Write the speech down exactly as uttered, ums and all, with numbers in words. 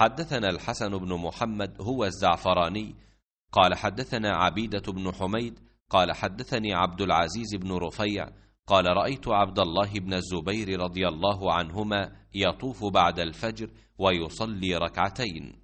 حدثنا الحسن بن محمد هو الزعفراني قال حدثنا عبيدة بن حميد قال حدثني عبد العزيز بن رفيع قال رأيت عبد الله بن الزبير رضي الله عنهما يطوف بعد الفجر ويصلي ركعتين.